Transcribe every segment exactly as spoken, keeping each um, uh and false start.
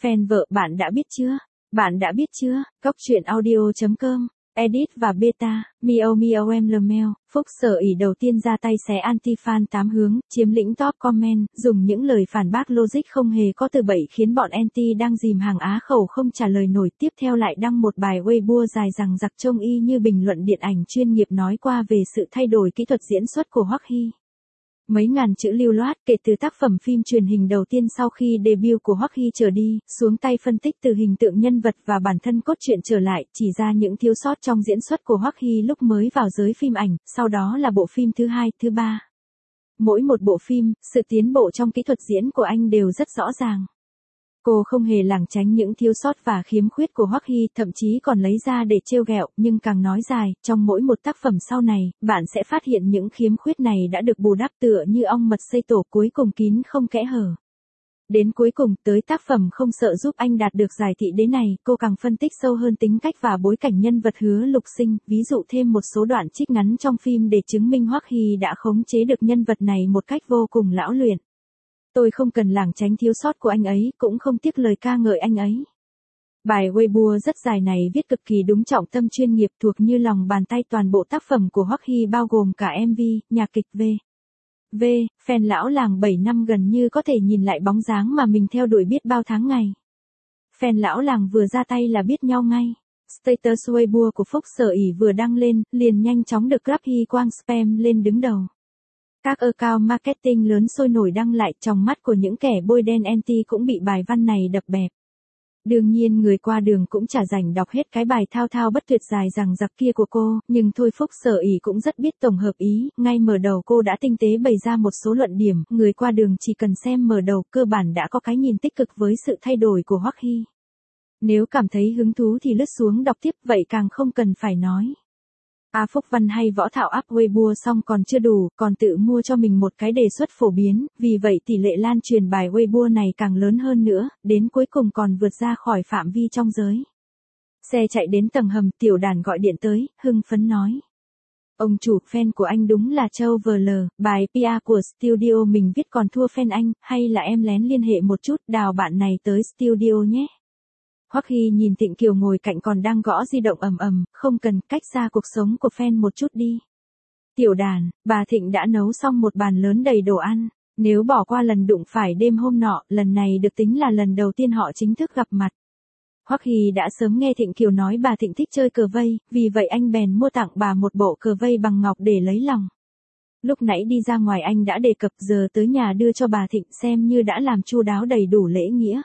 Fan vợ bạn đã biết chưa? Bạn đã biết chưa? Cóc truyện audio chấm com, edit và beta, Miao Miao em Lemel, Phúc Sở ỷ đầu tiên ra tay xé anti-fan tám hướng, chiếm lĩnh top comment, dùng những lời phản bác logic không hề có từ bậy khiến bọn anti đang dìm hàng á khẩu không trả lời nổi. Tiếp theo lại đăng một bài Weibo dài rằng giặc trông y như bình luận điện ảnh chuyên nghiệp nói qua về sự thay đổi kỹ thuật diễn xuất của Hoắc Hy. Mấy ngàn chữ lưu loát kể từ tác phẩm phim truyền hình đầu tiên sau khi debut của Hoắc Hy trở đi, xuống tay phân tích từ hình tượng nhân vật và bản thân cốt truyện trở lại, chỉ ra những thiếu sót trong diễn xuất của Hoắc Hy lúc mới vào giới phim ảnh, sau đó là bộ phim thứ hai, thứ ba. Mỗi một bộ phim, sự tiến bộ trong kỹ thuật diễn của anh đều rất rõ ràng. Cô không hề lảng tránh những thiếu sót và khiếm khuyết của Hoắc Hy, thậm chí còn lấy ra để trêu ghẹo, nhưng càng nói dài, trong mỗi một tác phẩm sau này, bạn sẽ phát hiện những khiếm khuyết này đã được bù đắp tựa như ong mật xây tổ, cuối cùng kín không kẽ hở. Đến cuối cùng, tới tác phẩm Không sợ giúp anh đạt được giải thị đế này, cô càng phân tích sâu hơn tính cách và bối cảnh nhân vật Hứa Lục Sinh, ví dụ thêm một số đoạn trích ngắn trong phim để chứng minh Hoắc Hy đã khống chế được nhân vật này một cách vô cùng lão luyện. Tôi không cần lảng tránh thiếu sót của anh ấy, cũng không tiếc lời ca ngợi anh ấy. Bài Weibo rất dài này viết cực kỳ đúng trọng tâm chuyên nghiệp, thuộc như lòng bàn tay. Toàn bộ tác phẩm của Hoắc Hy bao gồm cả em vê, nhạc kịch v. V, fan lão làng bảy năm gần như có thể nhìn lại bóng dáng mà mình theo đuổi biết bao tháng ngày. Fan lão làng vừa ra tay là biết nhau ngay. Status Weibo của Phúc Sở ỷ vừa đăng lên, liền nhanh chóng được Grab Hy Quang spam lên đứng đầu. Các account marketing lớn sôi nổi đăng lại, trong mắt của những kẻ bôi đen anti cũng bị bài văn này đập bẹp. Đương nhiên người qua đường cũng chả rảnh đọc hết cái bài thao thao bất tuyệt dài rằng giặc kia của cô, nhưng thôi Phúc Sở ỷ cũng rất biết tổng hợp ý, ngay mở đầu cô đã tinh tế bày ra một số luận điểm, người qua đường chỉ cần xem mở đầu cơ bản đã có cái nhìn tích cực với sự thay đổi của Hoắc Hy. Nếu cảm thấy hứng thú thì lướt xuống đọc tiếp, vậy càng không cần phải nói. A Phúc Văn hay Võ Thạo up Weibo xong còn chưa đủ, còn tự mua cho mình một cái đề xuất phổ biến, vì vậy tỷ lệ lan truyền bài Weibo này càng lớn hơn nữa, đến cuối cùng còn vượt ra khỏi phạm vi trong giới. Xe chạy đến tầng hầm, Tiểu Đàn gọi điện tới, hưng phấn nói. Ông chủ, fan của anh đúng là Châu vê lờ, bài pê e của studio mình viết còn thua fan anh, hay là em lén liên hệ một chút, đào bạn này tới studio nhé. Hoắc Hy nhìn Thịnh Kiều ngồi cạnh còn đang gõ di động ầm ầm, không cần, cách xa cuộc sống của fan một chút đi. Tiểu Đàn, bà Thịnh đã nấu xong một bàn lớn đầy đồ ăn, nếu bỏ qua lần đụng phải đêm hôm nọ, lần này được tính là lần đầu tiên họ chính thức gặp mặt. Hoắc Hy đã sớm nghe Thịnh Kiều nói bà Thịnh thích chơi cờ vây, vì vậy anh bèn mua tặng bà một bộ cờ vây bằng ngọc để lấy lòng. Lúc nãy đi ra ngoài anh đã đề cập, giờ tới nhà đưa cho bà Thịnh, xem như đã làm chu đáo đầy đủ lễ nghĩa.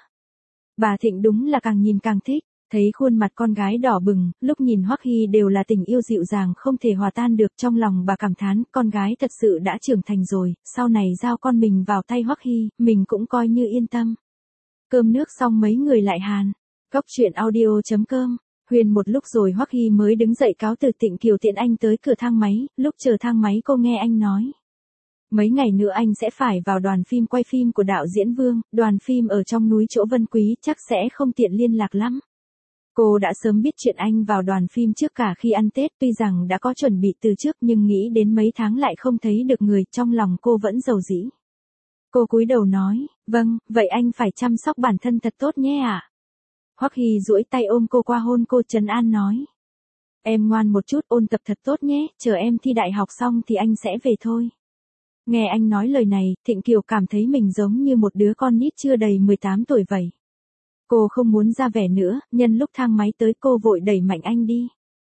Bà Thịnh đúng là càng nhìn càng thích, thấy khuôn mặt con gái đỏ bừng, lúc nhìn Hoắc Hy đều là tình yêu dịu dàng không thể hòa tan được, trong lòng bà cảm thán, con gái thật sự đã trưởng thành rồi, sau này giao con mình vào tay Hoắc Hy, mình cũng coi như yên tâm. Cơm nước xong mấy người lại hàn. Cóc truyện audio chấm com, Huyền một lúc rồi Hoắc Hy mới đứng dậy cáo từ. Thịnh Kiều tiện anh tới cửa thang máy, lúc chờ thang máy cô nghe anh nói. Mấy ngày nữa anh sẽ phải vào đoàn phim quay phim của đạo diễn Vương, đoàn phim ở trong núi chỗ Vân Quý, chắc sẽ không tiện liên lạc lắm. Cô đã sớm biết chuyện anh vào đoàn phim trước cả khi ăn Tết, tuy rằng đã có chuẩn bị từ trước nhưng nghĩ đến mấy tháng lại không thấy được người, trong lòng cô vẫn dầu dĩ. Cô cúi đầu nói, vâng, vậy anh phải chăm sóc bản thân thật tốt nhé ạ. À? Hoắc Hy duỗi tay ôm cô qua hôn cô trấn an nói. Em ngoan một chút, ôn tập thật tốt nhé, chờ em thi đại học xong thì anh sẽ về thôi. Nghe anh nói lời này, Thịnh Kiều cảm thấy mình giống như một đứa con nít chưa đầy mười tám tuổi vậy. Cô không muốn ra vẻ nữa, nhân lúc thang máy tới cô vội đẩy mạnh anh đi.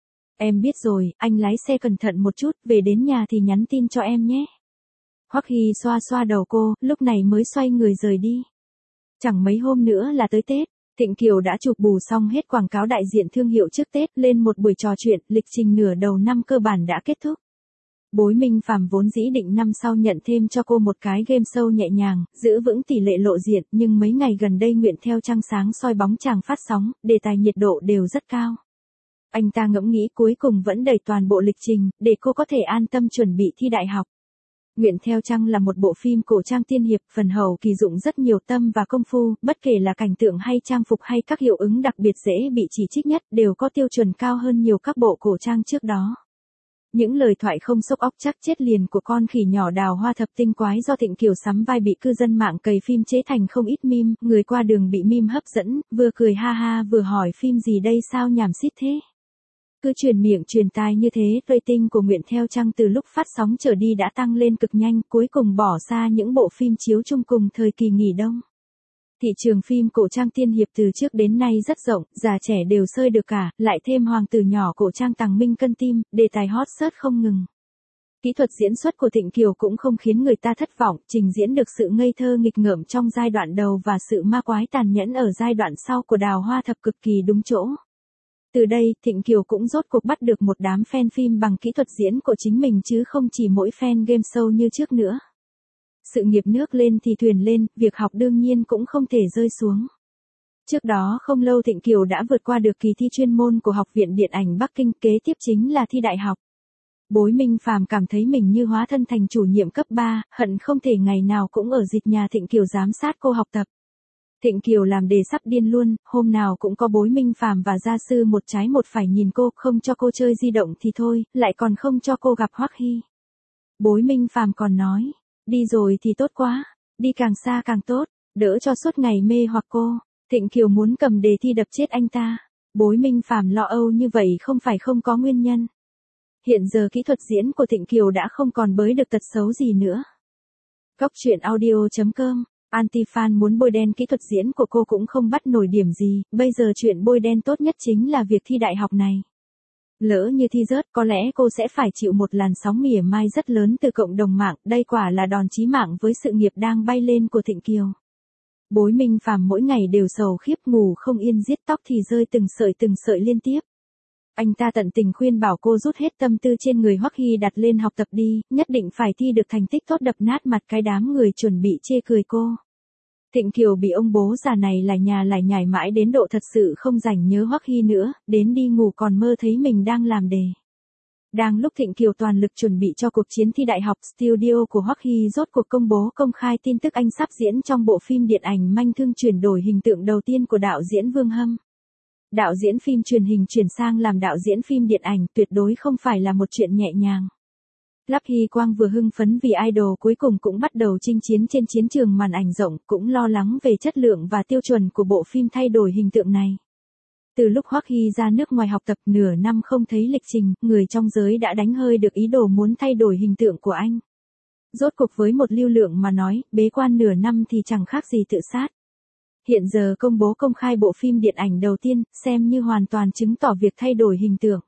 Em biết rồi, anh lái xe cẩn thận một chút, về đến nhà thì nhắn tin cho em nhé. Hoắc Hy xoa xoa đầu cô, lúc này mới xoay người rời đi. Chẳng mấy hôm nữa là tới Tết, Thịnh Kiều đã chụp bù xong hết quảng cáo đại diện thương hiệu trước Tết, lên một buổi trò chuyện, lịch trình nửa đầu năm cơ bản đã kết thúc. Bối Minh Phàm vốn dĩ định năm sau nhận thêm cho cô một cái game show nhẹ nhàng, giữ vững tỷ lệ lộ diện, nhưng mấy ngày gần đây nguyện theo trăng sáng soi bóng chàng phát sóng, đề tài nhiệt độ đều rất cao. Anh ta ngẫm nghĩ cuối cùng vẫn đẩy toàn bộ lịch trình, để cô có thể an tâm chuẩn bị thi đại học. Nguyện theo trăng là một bộ phim cổ trang tiên hiệp, phần hậu kỳ dụng rất nhiều tâm và công phu, bất kể là cảnh tượng hay trang phục hay các hiệu ứng đặc biệt dễ bị chỉ trích nhất, đều có tiêu chuẩn cao hơn nhiều các bộ cổ trang trước đó. Những lời thoại không sốc óc chắc chết liền của con khỉ nhỏ đào hoa thập tinh quái do Thịnh Kiều sắm vai bị cư dân mạng cày phim chế thành không ít meme, người qua đường bị meme hấp dẫn, vừa cười ha ha vừa hỏi phim gì đây sao nhảm xít thế. Cứ truyền miệng truyền tai như thế, rating của Nguyện Theo Trăng từ lúc phát sóng trở đi đã tăng lên cực nhanh, cuối cùng bỏ xa những bộ phim chiếu chung cùng thời kỳ nghỉ đông. Thị trường phim cổ trang tiên hiệp từ trước đến nay rất rộng, già trẻ đều sơi được cả, lại thêm hoàng tử nhỏ cổ trang Tằng Minh cân tim, đề tài hot search không ngừng. Kỹ thuật diễn xuất của Thịnh Kiều cũng không khiến người ta thất vọng, trình diễn được sự ngây thơ nghịch ngợm trong giai đoạn đầu và sự ma quái tàn nhẫn ở giai đoạn sau của Đào Hoa Thập cực kỳ đúng chỗ. Từ đây, Thịnh Kiều cũng rốt cuộc bắt được một đám fan phim bằng kỹ thuật diễn của chính mình chứ không chỉ mỗi fan game show như trước nữa. Sự nghiệp nước lên thì thuyền lên, việc học đương nhiên cũng không thể rơi xuống. Trước đó không lâu Thịnh Kiều đã vượt qua được kỳ thi chuyên môn của Học viện Điện ảnh Bắc Kinh, kế tiếp chính là thi đại học. Bối Minh Phàm cảm thấy mình như hóa thân thành chủ nhiệm cấp ba, hận không thể ngày nào cũng ở dịch nhà Thịnh Kiều giám sát cô học tập. Thịnh Kiều làm đề sắp điên luôn, hôm nào cũng có Bối Minh Phàm và gia sư một trái một phải nhìn cô, không cho cô chơi di động thì thôi, lại còn không cho cô gặp Hoắc Hy. Bối Minh Phàm còn nói, đi rồi thì tốt quá, đi càng xa càng tốt, đỡ cho suốt ngày mê hoặc cô. Thịnh Kiều muốn cầm đề thi đập chết anh ta. Bối Minh Phàm lo âu như vậy không phải không có nguyên nhân. Hiện giờ kỹ thuật diễn của Thịnh Kiều đã không còn bới được tật xấu gì nữa. Góc truyện audio chấm com, Anti-fan muốn bôi đen kỹ thuật diễn của cô cũng không bắt nổi điểm gì, bây giờ chuyện bôi đen tốt nhất chính là việc thi đại học này. Lỡ như thi rớt có lẽ cô sẽ phải chịu một làn sóng mỉa mai rất lớn từ cộng đồng mạng, đây quả là đòn chí mạng với sự nghiệp đang bay lên của Thịnh Kiều. Bối Minh Phàm mỗi ngày đều sầu khiếp ngủ không yên, giết tóc thì rơi từng sợi từng sợi liên tiếp. Anh ta tận tình khuyên bảo cô rút hết tâm tư trên người Hoắc Hy đặt lên học tập đi, nhất định phải thi được thành tích tốt đập nát mặt cái đám người chuẩn bị chê cười cô. Thịnh Kiều bị ông bố già này lải nhà lải nhải mãi đến độ thật sự không rảnh nhớ Hoắc Hy nữa, đến đi ngủ còn mơ thấy mình đang làm đề. Đang lúc Thịnh Kiều toàn lực chuẩn bị cho cuộc chiến thi đại học, studio của Hoắc Hy rốt cuộc công bố công khai tin tức anh sắp diễn trong bộ phim điện ảnh manh thương chuyển đổi hình tượng đầu tiên của đạo diễn Vương Hâm. Đạo diễn phim truyền hình chuyển sang làm đạo diễn phim điện ảnh tuyệt đối không phải là một chuyện nhẹ nhàng. Lắp Hy Quang vừa hưng phấn vì idol cuối cùng cũng bắt đầu chinh chiến trên chiến trường màn ảnh rộng, cũng lo lắng về chất lượng và tiêu chuẩn của bộ phim thay đổi hình tượng này. Từ lúc Hoắc Hy ra nước ngoài học tập nửa năm không thấy lịch trình, người trong giới đã đánh hơi được ý đồ muốn thay đổi hình tượng của anh. Rốt cuộc với một lưu lượng mà nói, bế quan nửa năm thì chẳng khác gì tự sát. Hiện giờ công bố công khai bộ phim điện ảnh đầu tiên, xem như hoàn toàn chứng tỏ việc thay đổi hình tượng.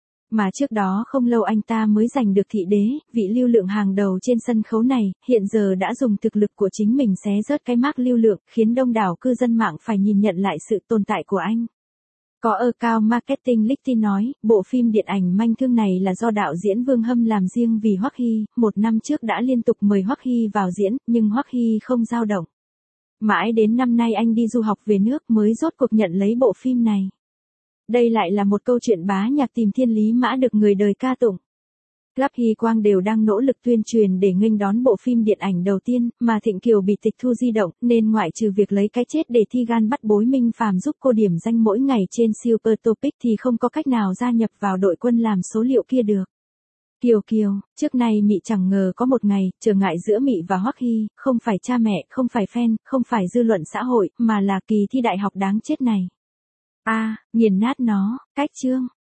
Mà trước đó không lâu anh ta mới giành được thị đế, vị lưu lượng hàng đầu trên sân khấu này, hiện giờ đã dùng thực lực của chính mình xé rớt cái mác lưu lượng, khiến đông đảo cư dân mạng phải nhìn nhận lại sự tồn tại của anh. Có account marketing LinkedIn nói, bộ phim điện ảnh manh thương này là do đạo diễn Vương Hâm làm riêng vì Hoắc Hy, một năm trước đã liên tục mời Hoắc Hy vào diễn, nhưng Hoắc Hy không dao động. Mãi đến năm nay anh đi du học về nước mới rốt cuộc nhận lấy bộ phim này. Đây lại là một câu chuyện bá nhạc tìm thiên lý mã được người đời ca tụng. Lắp Hy Quang đều đang nỗ lực tuyên truyền để nghênh đón bộ phim điện ảnh đầu tiên, mà Thịnh Kiều bị tịch thu di động, nên ngoại trừ việc lấy cái chết để thi gan bắt Bối Minh Phàm giúp cô điểm danh mỗi ngày trên Super Topic thì không có cách nào gia nhập vào đội quân làm số liệu kia được. Kiều Kiều, trước nay Mị chẳng ngờ có một ngày, trở ngại giữa Mị và Hoắc Hy, không phải cha mẹ, không phải fan, không phải dư luận xã hội, mà là kỳ thi đại học đáng chết này. A, à, nghiền nát nó, cách chương.